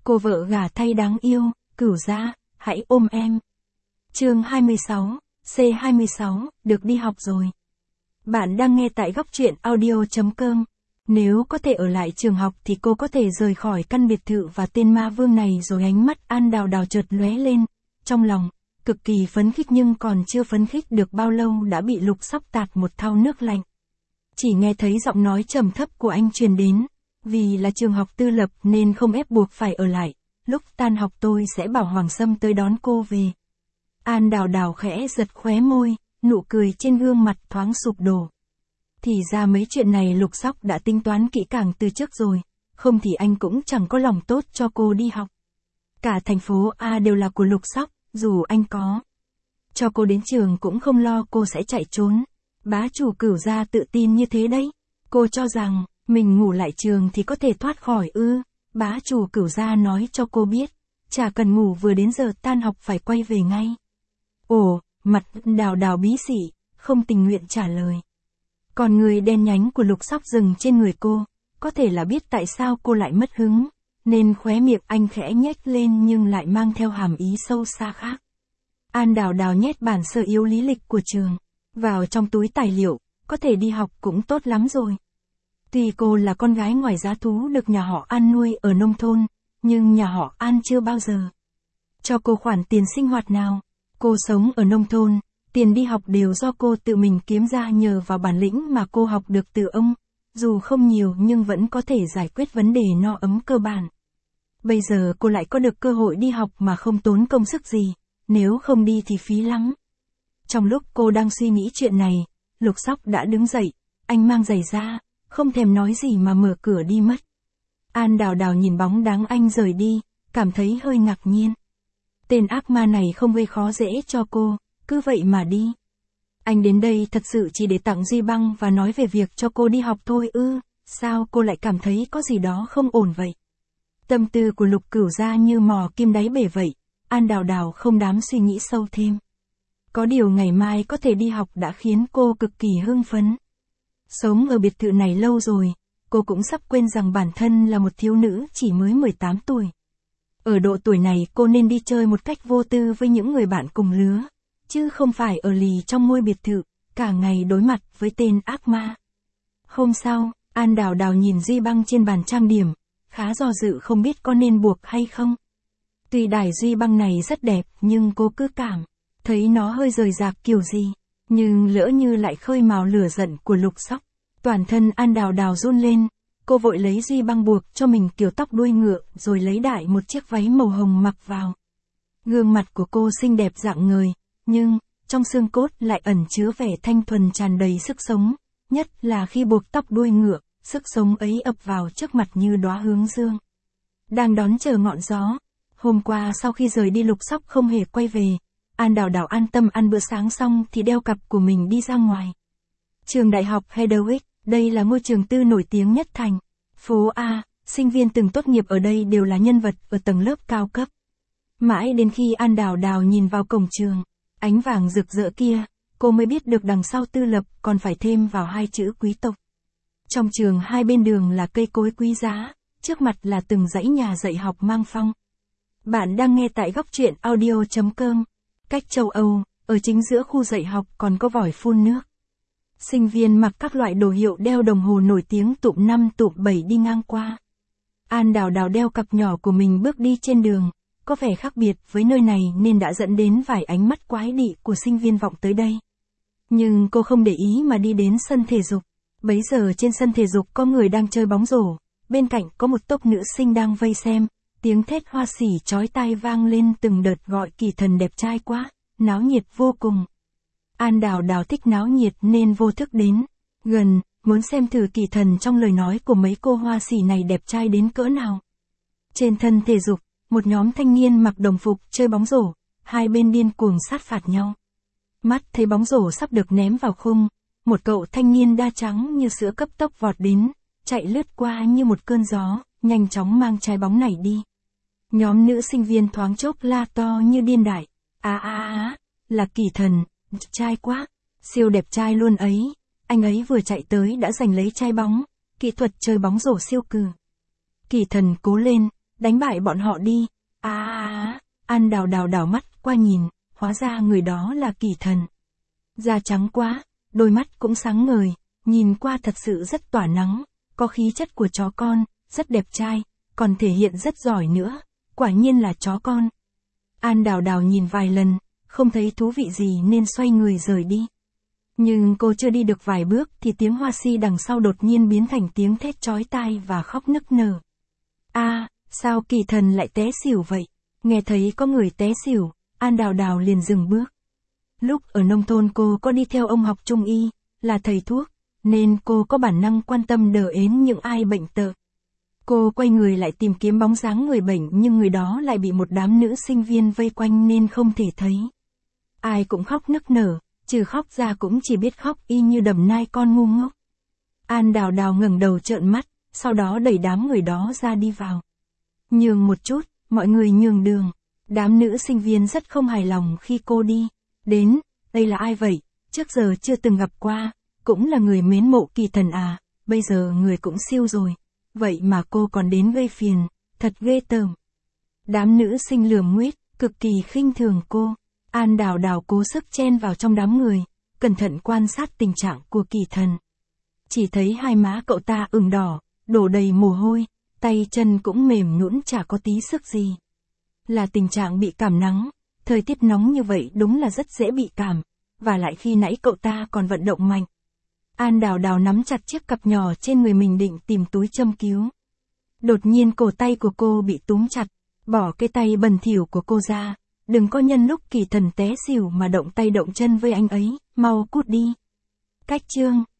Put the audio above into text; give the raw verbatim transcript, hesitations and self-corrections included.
Cô vợ gả thay đáng yêu, Cửu Gia, hãy ôm em. Chương hai mươi sáu, C hai mươi sáu, được đi học rồi. Bạn đang nghe tại góc truyện audio chấm com. Nếu có thể ở lại trường học thì cô có thể rời khỏi căn biệt thự và tên ma vương này rồi. Ánh mắt An Đào Đào chợt lóe lên, trong lòng, cực kỳ phấn khích nhưng còn chưa phấn khích được bao lâu đã bị Lục Sóc tạt một thau nước lạnh. Chỉ nghe thấy giọng nói trầm thấp của anh truyền đến, vì là trường học tư lập nên không ép buộc phải ở lại, lúc tan học tôi sẽ bảo Hoàng Sâm tới đón cô về. An Đào Đào khẽ giật khóe môi, nụ cười trên gương mặt thoáng sụp đổ. Thì ra mấy chuyện này Lục Sóc đã tính toán kỹ càng từ trước rồi, không thì anh cũng chẳng có lòng tốt cho cô đi học. Cả thành phố A đều là của Lục Sóc, dù anh có cho cô đến trường cũng không lo cô sẽ chạy trốn. Bá chủ Cửu Gia tự tin như thế đấy. Cô cho rằng, mình ngủ lại trường thì có thể thoát khỏi ư. Bá chủ Cửu Gia nói cho cô biết, chả cần ngủ vừa đến giờ tan học phải quay về ngay. Ồ, mặt Đào Đào bí xỉ, không tình nguyện trả lời. Còn người đen nhánh của Lục Sóc dừng trên người cô, có thể là biết tại sao cô lại mất hứng, nên khóe miệng anh khẽ nhếch lên nhưng lại mang theo hàm ý sâu xa khác. An Đào Đào nhét bản sơ yếu lý lịch của trường vào trong túi tài liệu, có thể đi học cũng tốt lắm rồi. Tuy cô là con gái ngoài giá thú được nhà họ An nuôi ở nông thôn, nhưng nhà họ An chưa bao giờ cho cô khoản tiền sinh hoạt nào. Cô sống ở nông thôn, tiền đi học đều do cô tự mình kiếm ra nhờ vào bản lĩnh mà cô học được từ ông, dù không nhiều nhưng vẫn có thể giải quyết vấn đề no ấm cơ bản. Bây giờ cô lại có được cơ hội đi học mà không tốn công sức gì, nếu không đi thì phí lắm. Trong lúc cô đang suy nghĩ chuyện này, Lục Sóc đã đứng dậy, anh mang giày ra, không thèm nói gì mà mở cửa đi mất. An Đào Đào nhìn bóng dáng anh rời đi, cảm thấy hơi ngạc nhiên. Tên ác ma này không gây khó dễ cho cô, cứ vậy mà đi. Anh đến đây thật sự chỉ để tặng Duy Băng và nói về việc cho cô đi học thôi ư, sao cô lại cảm thấy có gì đó không ổn vậy? Tâm tư của Lục Cửu Gia như mò kim đáy bể vậy, An Đào Đào không dám suy nghĩ sâu thêm. Có điều ngày mai có thể đi học đã khiến cô cực kỳ hưng phấn. Sống ở biệt thự này lâu rồi, cô cũng sắp quên rằng bản thân là một thiếu nữ chỉ mới mười tám tuổi. Ở độ tuổi này cô nên đi chơi một cách vô tư với những người bạn cùng lứa, chứ không phải ở lì trong ngôi biệt thự, cả ngày đối mặt với tên ác ma. Hôm sau, An Đào Đào nhìn Duy Băng trên bàn trang điểm, khá do dự không biết có nên buộc hay không. Tuy đài Duy Băng này rất đẹp nhưng cô cứ cảm thấy nó hơi rời rạc kiểu gì, nhưng lỡ như lại khơi mào lửa giận của Lục Sóc. Toàn thân An Đào Đào run lên, cô vội lấy Duy Băng buộc cho mình kiểu tóc đuôi ngựa rồi lấy đại một chiếc váy màu hồng mặc vào. Gương mặt của cô xinh đẹp rạng ngời, nhưng trong xương cốt lại ẩn chứa vẻ thanh thuần tràn đầy sức sống, nhất là khi buộc tóc đuôi ngựa, sức sống ấy ập vào trước mặt như đóa hướng dương đang đón chờ ngọn gió. Hôm qua sau khi rời đi Lục Sóc không hề quay về, An Đào Đào an tâm ăn bữa sáng xong thì đeo cặp của mình đi ra ngoài. Trường đại học Hedwig, đây là ngôi trường tư nổi tiếng nhất thành phố A, sinh viên từng tốt nghiệp ở đây đều là nhân vật ở tầng lớp cao cấp. Mãi đến khi An Đào Đào nhìn vào cổng trường, ánh vàng rực rỡ kia, cô mới biết được đằng sau tư lập còn phải thêm vào hai chữ quý tộc. Trong trường hai bên đường là cây cối quý giá, trước mặt là từng dãy nhà dạy học mang phong. Bạn đang nghe tại góc truyện audio chấm com. Cách châu Âu, ở chính giữa khu dạy học còn có vòi phun nước. Sinh viên mặc các loại đồ hiệu đeo đồng hồ nổi tiếng tụm năm tụm bảy đi ngang qua. An Đào Đào đeo cặp nhỏ của mình bước đi trên đường, có vẻ khác biệt với nơi này nên đã dẫn đến vài ánh mắt quái dị của sinh viên vọng tới đây. Nhưng cô không để ý mà đi đến sân thể dục. Bấy giờ trên sân thể dục có người đang chơi bóng rổ, bên cạnh có một tốp nữ sinh đang vây xem, tiếng thét hoa xỉ chói tai vang lên từng đợt gọi Kỳ Thần đẹp trai quá, náo nhiệt vô cùng. An Đào Đào thích náo nhiệt nên vô thức đến gần, muốn xem thử Kỳ Thần trong lời nói của mấy cô hoa xỉ này đẹp trai đến cỡ nào. Trên thân thể dục, một nhóm thanh niên mặc đồng phục chơi bóng rổ, hai bên điên cuồng sát phạt nhau. Mắt thấy bóng rổ sắp được ném vào khung, một cậu thanh niên da trắng như sữa cấp tốc vọt đến, chạy lướt qua như một cơn gió, nhanh chóng mang trái bóng này đi. Nhóm nữ sinh viên thoáng chốc la to như điên đại, á á á, là Kỳ Thần, trai quá, siêu đẹp trai luôn ấy, anh ấy vừa chạy tới đã giành lấy trái bóng, kỹ thuật chơi bóng rổ siêu cừ. Kỳ Thần cố lên, đánh bại bọn họ đi. À à à, An Đào Đào đảo mắt qua nhìn, hóa ra người đó là Kỳ Thần. Da trắng quá, đôi mắt cũng sáng ngời, nhìn qua thật sự rất tỏa nắng, có khí chất của chó con, rất đẹp trai, còn thể hiện rất giỏi nữa, quả nhiên là chó con. An Đào Đào nhìn vài lần, không thấy thú vị gì nên xoay người rời đi. Nhưng cô chưa đi được vài bước thì tiếng hoa si đằng sau đột nhiên biến thành tiếng thét chói tai và khóc nức nở. A, à, sao Kỳ Thần lại té xỉu vậy? Nghe thấy có người té xỉu, An Đào Đào liền dừng bước. Lúc ở nông thôn cô có đi theo ông học trung y, là thầy thuốc, nên cô có bản năng quan tâm đờ ến những ai bệnh tật. Cô quay người lại tìm kiếm bóng dáng người bệnh nhưng người đó lại bị một đám nữ sinh viên vây quanh nên không thể thấy. Ai cũng khóc nức nở, trừ khóc ra cũng chỉ biết khóc y như đầm nai con ngu ngốc. An Đào Đào ngẩng đầu trợn mắt, sau đó đẩy đám người đó ra đi vào. Nhường một chút, mọi người nhường đường. Đám nữ sinh viên rất không hài lòng khi cô đi. Đến, đây là ai vậy? Trước giờ chưa từng gặp qua, cũng là người mến mộ Kỳ Thần à, bây giờ người cũng siêu rồi. Vậy mà cô còn đến gây phiền, thật ghê tởm. Đám nữ sinh lườm nguýt, cực kỳ khinh thường cô. An Đào Đào cố sức chen vào trong đám người, cẩn thận quan sát tình trạng của Kỳ Thần. Chỉ thấy hai má cậu ta ửng đỏ, đổ đầy mồ hôi, tay chân cũng mềm nhũn chả có tí sức gì. Là tình trạng bị cảm nắng, thời tiết nóng như vậy đúng là rất dễ bị cảm, và lại khi nãy cậu ta còn vận động mạnh. An Đào Đào nắm chặt chiếc cặp nhỏ trên người mình định tìm túi châm cứu. Đột nhiên cổ tay của cô bị túm chặt, bỏ cái tay bẩn thỉu của cô ra, đừng có nhân lúc Kỳ Thần té xỉu mà động tay động chân với anh ấy, mau cút đi. Cách chương